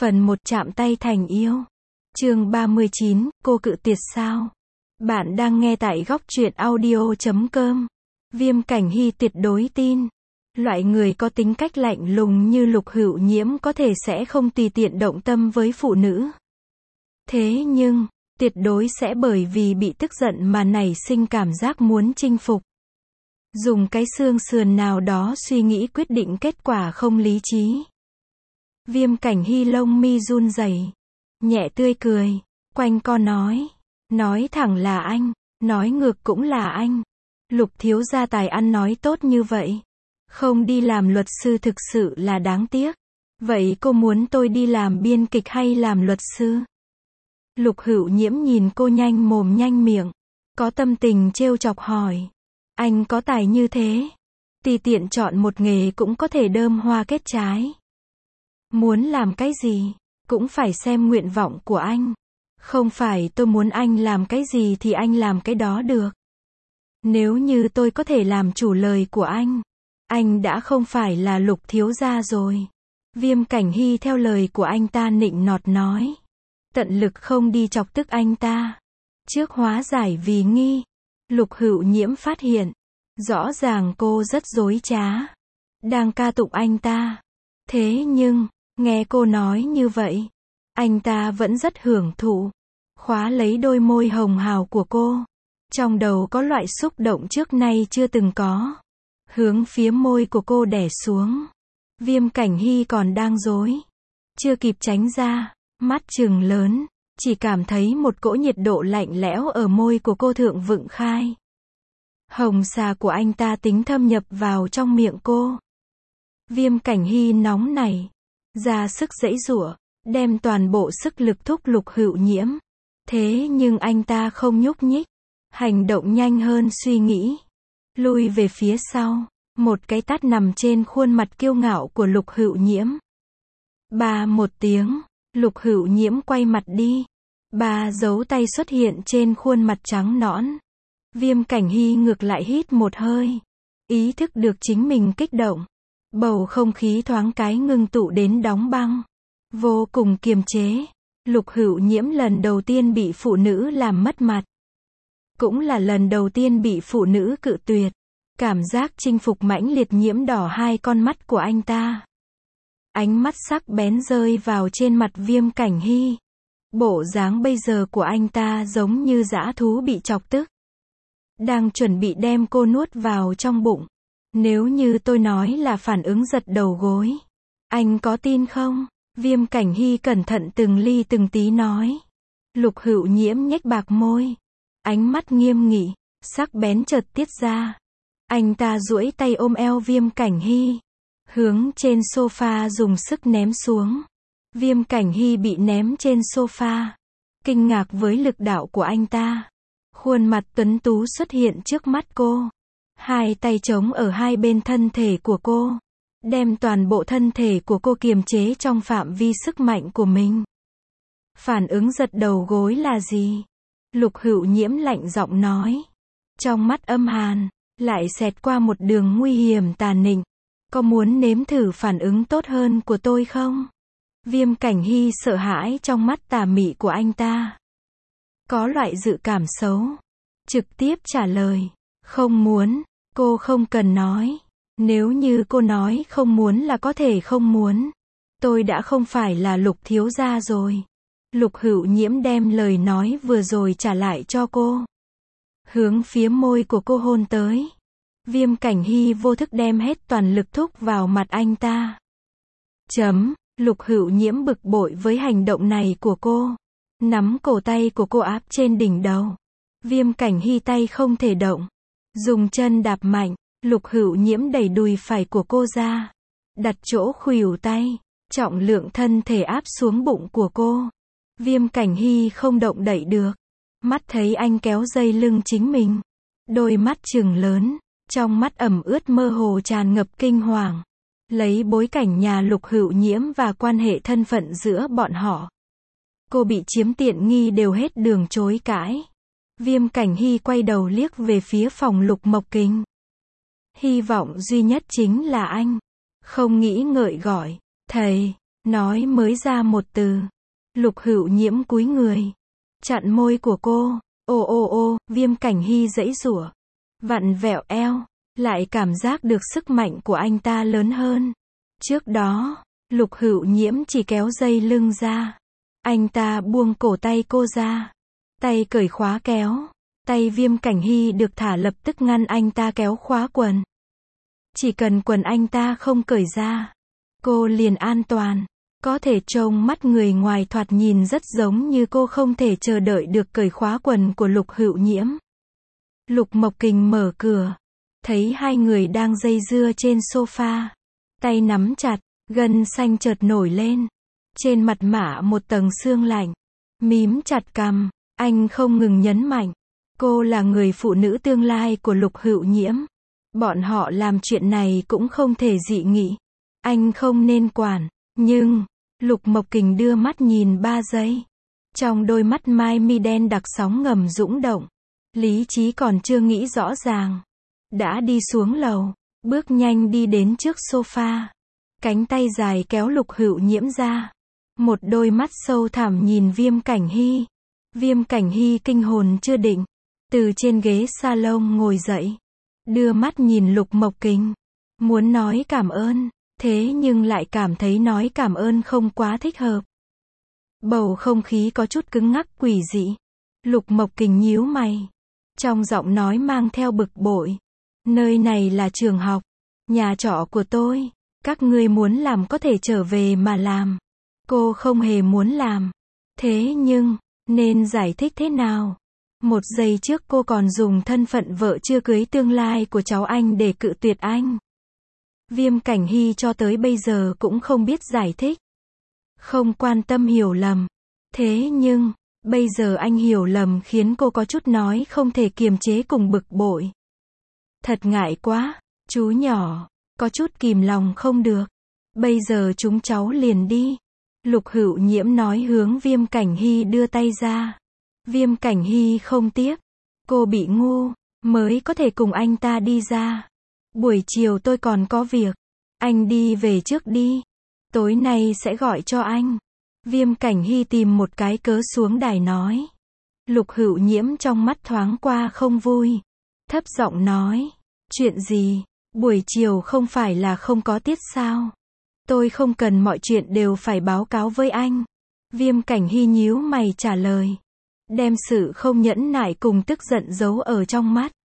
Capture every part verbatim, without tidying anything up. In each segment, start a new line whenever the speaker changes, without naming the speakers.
Phần một chạm tay thành yêu. Chương ba mươi chín, cô cự tuyệt sao? Bạn đang nghe tại góc truyện audio chấm com. Viêm Cảnh Hy tuyệt đối tin. Loại người có tính cách lạnh lùng như Lục Hữu Nhiễm có thể sẽ không tùy tiện động tâm với phụ nữ. Thế nhưng, tuyệt đối sẽ bởi vì bị tức giận mà nảy sinh cảm giác muốn chinh phục. Dùng cái xương sườn nào đó suy nghĩ quyết định kết quả không lý trí. Viêm Cảnh Hy lông mi run rẩy, nhẹ tươi cười, quanh co nói, nói thẳng là anh, nói ngược cũng là anh. Lục thiếu gia tài ăn nói tốt như vậy, không đi làm luật sư thực sự là đáng tiếc. Vậy cô muốn tôi đi làm biên kịch hay làm luật sư? Lục Hữu Nhiễm nhìn cô nhanh mồm nhanh miệng, có tâm tình trêu chọc hỏi. Anh có tài như thế, tùy tiện chọn một nghề cũng có thể đơm hoa kết trái. Muốn làm cái gì, cũng phải xem nguyện vọng của anh. Không phải tôi muốn anh làm cái gì thì anh làm cái đó được. Nếu như tôi có thể làm chủ lời của anh, anh đã không phải là Lục thiếu gia rồi. Viêm Cảnh Hy theo lời của anh ta nịnh nọt nói. Tận lực không đi chọc tức anh ta. Trước hóa giải vì nghi, Lục Hữu Nhiễm phát hiện, rõ ràng cô rất dối trá, đang ca tụng anh ta. Thế nhưng, nghe cô nói như vậy, anh ta vẫn rất hưởng thụ, khóa lấy đôi môi hồng hào của cô. Trong đầu có loại xúc động trước nay chưa từng có, hướng phía môi của cô đè xuống. Viêm Cảnh Hy còn đang dối, chưa kịp tránh ra, mắt trừng lớn, chỉ cảm thấy một cỗ nhiệt độ lạnh lẽo ở môi của cô thượng vựng khai. Hồng xà của anh ta tính thâm nhập vào trong miệng cô. Viêm Cảnh Hy nóng nảy, ra sức giãy giụa, đem toàn bộ sức lực thúc Lục Hữu Nhiễm. Thế nhưng anh ta không nhúc nhích, hành động nhanh hơn suy nghĩ, lui về phía sau, một cái tát nằm trên khuôn mặt kiêu ngạo của Lục Hữu Nhiễm. Ba một tiếng, Lục Hữu Nhiễm quay mặt đi, ba dấu tay xuất hiện trên khuôn mặt trắng nõn. Viêm Cảnh Hy ngược lại hít một hơi, ý thức được chính mình kích động. Bầu không khí thoáng cái ngưng tụ đến đóng băng, vô cùng kiềm chế. Lục Hữu Nhiễm lần đầu tiên bị phụ nữ làm mất mặt, cũng là lần đầu tiên bị phụ nữ cự tuyệt. Cảm giác chinh phục mãnh liệt nhiễm đỏ hai con mắt của anh ta. Ánh mắt sắc bén rơi vào trên mặt Viêm Cảnh Hy. Bộ dáng bây giờ của anh ta giống như dã thú bị chọc tức, đang chuẩn bị đem cô nuốt vào trong bụng. Nếu như tôi nói là phản ứng giật đầu gối, anh có tin không? Viêm Cảnh Hy cẩn thận từng ly từng tí nói. Lục Hữu Nhiễm nhếch bạc môi, ánh mắt nghiêm nghị, sắc bén chợt tiết ra. Anh ta duỗi tay ôm eo Viêm Cảnh Hy, hướng trên sofa dùng sức ném xuống. Viêm Cảnh Hy bị ném trên sofa, kinh ngạc với lực đạo của anh ta. Khuôn mặt tuấn tú xuất hiện trước mắt cô, hai tay chống ở hai bên thân thể của cô, đem toàn bộ thân thể của cô kiềm chế trong phạm vi sức mạnh của mình. Phản ứng giật đầu gối là gì? Lục Hữu Nhiễm lạnh giọng nói, trong mắt âm hàn lại xẹt qua một đường nguy hiểm tà nịnh. Có muốn nếm thử phản ứng tốt hơn của tôi không? Viêm Cảnh Hy sợ hãi trong mắt tà mị của anh ta, có loại dự cảm xấu, trực tiếp trả lời, không muốn. Cô không cần nói, nếu như cô nói không muốn là có thể không muốn. Tôi đã không phải là Lục thiếu gia rồi. Lục Hữu Nhiễm đem lời nói vừa rồi trả lại cho cô, hướng phía môi của cô hôn tới. Viêm Cảnh Hy vô thức đem hết toàn lực thúc vào mặt anh ta. Chấm, Lục Hữu Nhiễm bực bội với hành động này của cô, nắm cổ tay của cô áp trên đỉnh đầu. Viêm Cảnh Hy tay không thể động, dùng chân đạp mạnh. Lục Hữu Nhiễm đẩy đùi phải của cô ra, đặt chỗ khuỷu tay, trọng lượng thân thể áp xuống bụng của cô. Viêm Cảnh Hy không động đậy được, mắt thấy anh kéo dây lưng chính mình, đôi mắt trừng lớn, trong mắt ẩm ướt mơ hồ tràn ngập kinh hoàng. Lấy bối cảnh nhà Lục Hữu Nhiễm và quan hệ thân phận giữa bọn họ, cô bị chiếm tiện nghi đều hết đường chối cãi. Viêm Cảnh Hy quay đầu liếc về phía phòng Lục Mộc Kình. Hy vọng duy nhất chính là anh. Không nghĩ ngợi gọi, thầy, Nói mới ra một từ. Lục Hữu Nhiễm cúi người. Chặn môi của cô. Ô ô ô, Viêm Cảnh Hy giãy giụa. Vặn vẹo eo. Lại cảm giác được sức mạnh của anh ta lớn hơn. Trước đó, Lục Hữu Nhiễm chỉ kéo dây lưng ra. Anh ta buông cổ tay cô ra. Tay cởi khóa kéo. Tay Viêm Cảnh Hy được thả lập tức ngăn anh ta kéo khóa quần. Chỉ cần quần anh ta không cởi ra, cô liền an toàn. Có thể trông mắt người ngoài thoạt nhìn rất giống như cô không thể chờ đợi được cởi khóa quần của Lục Hữu Nhiễm. Lục Mộc Kình mở cửa. Thấy hai người đang dây dưa trên sofa. Tay nắm chặt, gân xanh chợt nổi lên. Trên mặt mả một tầng sương lạnh. Mím chặt cằm, anh không ngừng nhấn mạnh. Cô là người phụ nữ tương lai của Lục Hữu Nhiễm. Bọn họ làm chuyện này cũng không thể dị nghị. Anh không nên quản. Nhưng, Lục Mộc Kình đưa mắt nhìn ba giây. Trong đôi mắt mai mi đen đặc sóng ngầm dũng động. Lý trí còn chưa nghĩ rõ ràng. Đã đi xuống lầu, bước nhanh đi đến trước sofa. Cánh tay dài kéo Lục Hữu Nhiễm ra. Một đôi mắt sâu thẳm nhìn Viêm Cảnh Hy. Viêm Cảnh Hy kinh hồn chưa định. Từ trên ghế salon ngồi dậy. Đưa mắt nhìn Lục Mộc Kình. Muốn nói cảm ơn, thế nhưng lại cảm thấy nói cảm ơn không quá thích hợp. Bầu không khí có chút cứng ngắc quỷ dị. Lục Mộc Kình nhíu mày. Trong giọng nói mang theo bực bội. Nơi này là trường học. Nhà trọ của tôi. Các ngươi muốn làm có thể trở về mà làm. Cô không hề muốn làm. Thế nhưng, nên giải thích thế nào? Một giây trước cô còn dùng thân phận vợ chưa cưới tương lai của cháu anh để cự tuyệt anh. Viêm Cảnh Hy cho tới bây giờ cũng không biết giải thích. Không quan tâm hiểu lầm. Thế nhưng, bây giờ anh hiểu lầm khiến cô có chút nói không thể kiềm chế cùng bực bội. Thật ngại quá, chú nhỏ, có chút kìm lòng không được. Bây giờ chúng cháu liền đi. Lục Hữu Nhiễm nói hướng Viêm Cảnh Hy đưa tay ra. Viêm Cảnh Hy không tiếp. Cô bị ngu, mới có thể cùng anh ta đi ra. Buổi chiều tôi còn có việc. Anh đi về trước đi. Tối nay sẽ gọi cho anh. Viêm Cảnh Hy tìm một cái cớ xuống đài nói. Lục Hữu Nhiễm trong mắt thoáng qua không vui. Thấp giọng nói. Chuyện gì? Buổi chiều không phải là không có tiết sao? Tôi không cần mọi chuyện đều phải báo cáo với anh. Viêm Cảnh Hy nhíu mày trả lời. Đem sự không nhẫn nại cùng tức giận giấu ở trong mắt.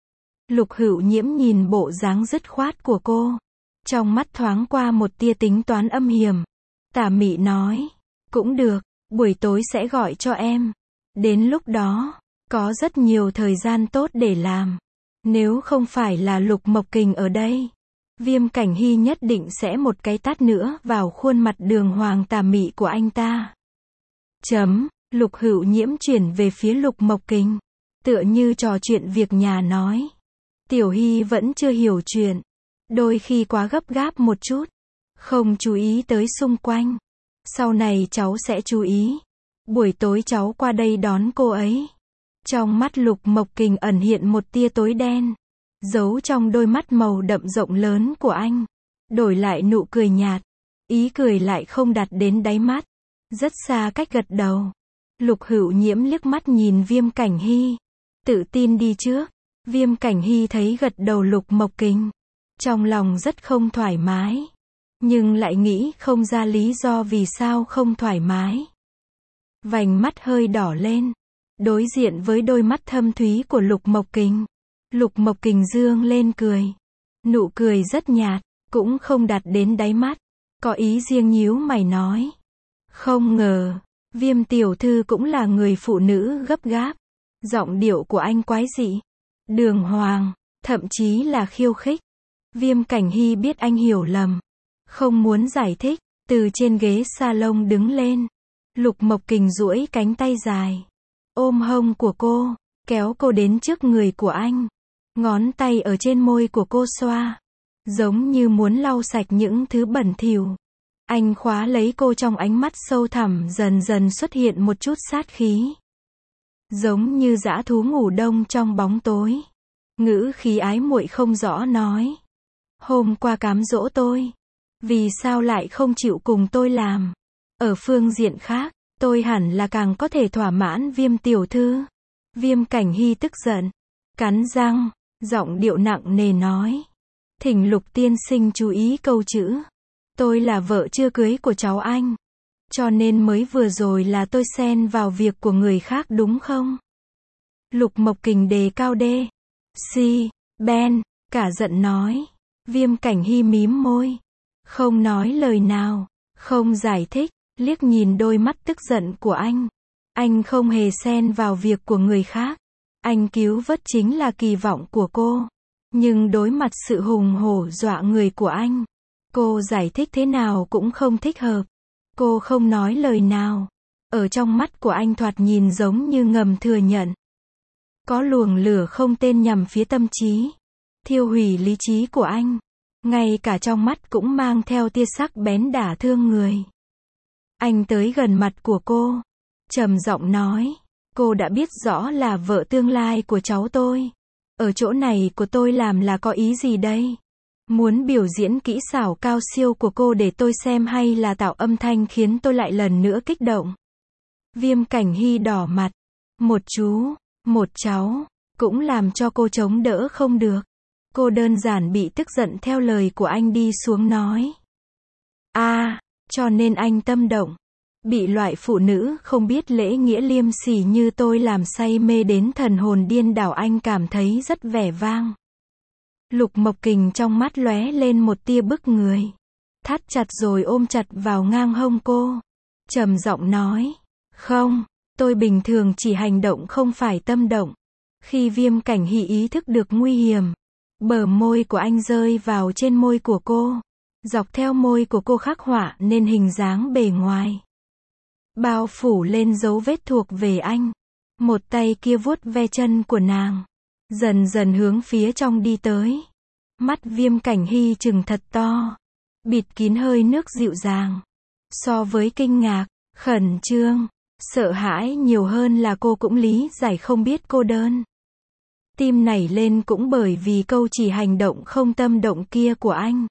Lục Hữu Nhiễm nhìn bộ dáng dứt khoát của cô. Trong mắt thoáng qua một tia tính toán âm hiểm. Tà mị nói. Cũng được, buổi tối sẽ gọi cho em. Đến lúc đó, có rất nhiều thời gian tốt để làm. Nếu không phải là Lục Mộc Kình ở đây, Viêm Cảnh Hy nhất định sẽ một cái tát nữa vào khuôn mặt đường hoàng tà mị của anh ta. Chấm, Lục Hữu Nhiễm chuyển về phía Lục Mộc Kình. Tựa như trò chuyện việc nhà nói. Tiểu Hy vẫn chưa hiểu chuyện. Đôi khi quá gấp gáp một chút. Không chú ý tới xung quanh. Sau này cháu sẽ chú ý. Buổi tối cháu qua đây đón cô ấy. Trong mắt Lục Mộc Kình ẩn hiện một tia tối đen. Giấu trong đôi mắt màu đậm rộng lớn của anh. Đổi lại nụ cười nhạt. Ý cười lại không đặt đến đáy mắt. Rất xa cách gật đầu. Lục Hữu Nhiễm liếc mắt nhìn Viêm Cảnh Hy. Tự tin đi trước. Viêm Cảnh Hy thấy gật đầu Lục Mộc Kình. Trong lòng rất không thoải mái. Nhưng lại nghĩ không ra lý do vì sao không thoải mái. Vành mắt hơi đỏ lên. Đối diện với đôi mắt thâm thúy của Lục Mộc Kình. Lục Mộc Kình dương lên cười. Nụ cười rất nhạt, cũng không đặt đến đáy mắt. Có ý riêng nhíu mày nói. Không ngờ, Viêm tiểu thư cũng là người phụ nữ gấp gáp. Giọng điệu của anh quái dị. Đường hoàng, thậm chí là khiêu khích. Viêm Cảnh Hy biết anh hiểu lầm. Không muốn giải thích, từ trên ghế salon đứng lên. Lục Mộc Kình duỗi cánh tay dài. Ôm hông của cô, kéo cô đến trước người của anh. Ngón tay ở trên môi của cô xoa. Giống như muốn lau sạch những thứ bẩn thỉu. Anh khóa lấy cô trong ánh mắt sâu thẳm dần dần xuất hiện một chút sát khí. Giống như dã thú ngủ đông trong bóng tối. Ngữ khí ái muội không rõ nói. Hôm qua cám dỗ tôi. Vì sao lại không chịu cùng tôi làm? Ở phương diện khác, tôi hẳn là càng có thể thỏa mãn Viêm tiểu thư. Viêm Cảnh Hy tức giận, cắn răng, giọng điệu nặng nề nói. Thỉnh Lục tiên sinh chú ý câu chữ. Tôi là vợ chưa cưới của cháu anh. Cho nên mới vừa rồi là tôi xen vào việc của người khác đúng không? Lục Mộc Kình đề cao đê. Si, Ben, cả giận nói. Viêm Cảnh Hy mím môi. Không nói lời nào, không giải thích, liếc nhìn đôi mắt tức giận của anh. Anh không hề xen vào việc của người khác. Anh cứu vớt chính là kỳ vọng của cô. Nhưng đối mặt sự hùng hổ dọa người của anh, cô giải thích thế nào cũng không thích hợp. Cô không nói lời nào. Ở trong mắt của anh thoạt nhìn giống như ngầm thừa nhận. Có luồng lửa không tên nhằm phía tâm trí, thiêu hủy lý trí của anh. Ngay cả trong mắt cũng mang theo tia sắc bén đả thương người. Anh tới gần mặt của cô, trầm giọng nói. Cô đã biết rõ là vợ tương lai của cháu tôi. Ở chỗ này của tôi làm là có ý gì đây? Muốn biểu diễn kỹ xảo cao siêu của cô để tôi xem hay là tạo âm thanh khiến tôi lại lần nữa kích động? Viêm Cảnh Hy đỏ mặt. Một chú, một cháu, cũng làm cho cô chống đỡ không được. Cô đơn giản bị tức giận theo lời của anh đi xuống nói. a à, cho nên anh tâm động. Bị loại phụ nữ không biết lễ nghĩa liêm sỉ như tôi làm say mê đến thần hồn điên đảo, anh cảm thấy rất vẻ vang. Lục Mộc Kình trong mắt lóe lên một tia bức người. Thắt chặt rồi ôm chặt vào ngang hông cô. Trầm giọng nói. Không, tôi bình thường chỉ hành động không phải tâm động. Khi Viêm Cảnh Hy ý thức được nguy hiểm, bờ môi của anh rơi vào trên môi của cô. Dọc theo môi của cô khắc họa nên hình dáng bề ngoài. Bao phủ lên dấu vết thuộc về anh. Một tay kia vuốt ve chân của nàng. Dần dần hướng phía trong đi tới. Mắt Viêm Cảnh Hy trừng thật to. Bịt kín hơi nước dịu dàng. So với kinh ngạc, khẩn trương, sợ hãi nhiều hơn là cô cũng lý giải không biết cô đơn. Tim nảy lên cũng bởi vì câu chỉ hành động không tâm động kia của anh.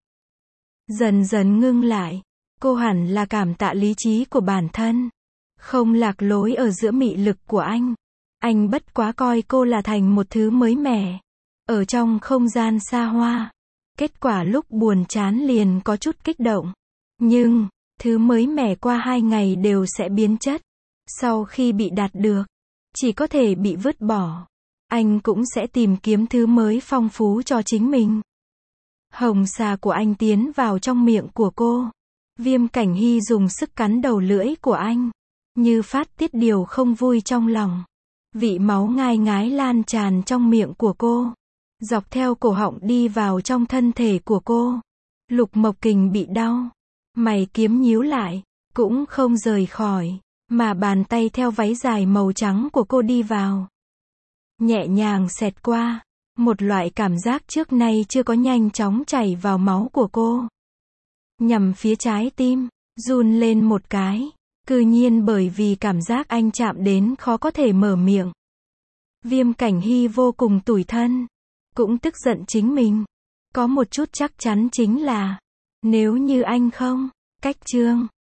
Dần dần ngưng lại. Cô hẳn là cảm tạ lý trí của bản thân. Không lạc lối ở giữa mị lực của anh. Anh bất quá coi cô là thành một thứ mới mẻ. Ở trong không gian xa hoa. Kết quả lúc buồn chán liền có chút kích động. Nhưng, thứ mới mẻ qua hai ngày đều sẽ biến chất. Sau khi bị đạt được, chỉ có thể bị vứt bỏ. Anh cũng sẽ tìm kiếm thứ mới phong phú cho chính mình. Hồng xà của anh tiến vào trong miệng của cô. Viêm Cảnh Hy dùng sức cắn đầu lưỡi của anh. Như phát tiết điều không vui trong lòng. Vị máu ngai ngái lan tràn trong miệng của cô. Dọc theo cổ họng đi vào trong thân thể của cô. Lục Mộc Kình bị đau. Mày kiếm nhíu lại. Cũng không rời khỏi. Mà bàn tay theo váy dài màu trắng của cô đi vào. Nhẹ nhàng xẹt qua. Một loại cảm giác trước nay chưa có nhanh chóng chảy vào máu của cô. Nhằm phía trái tim. Run lên một cái. Cư nhiên bởi vì cảm giác anh chạm đến khó có thể mở miệng. Viêm Cảnh Hy vô cùng tủi thân. Cũng tức giận chính mình. Có một chút chắc chắn chính là. Nếu như anh không. Cách chương.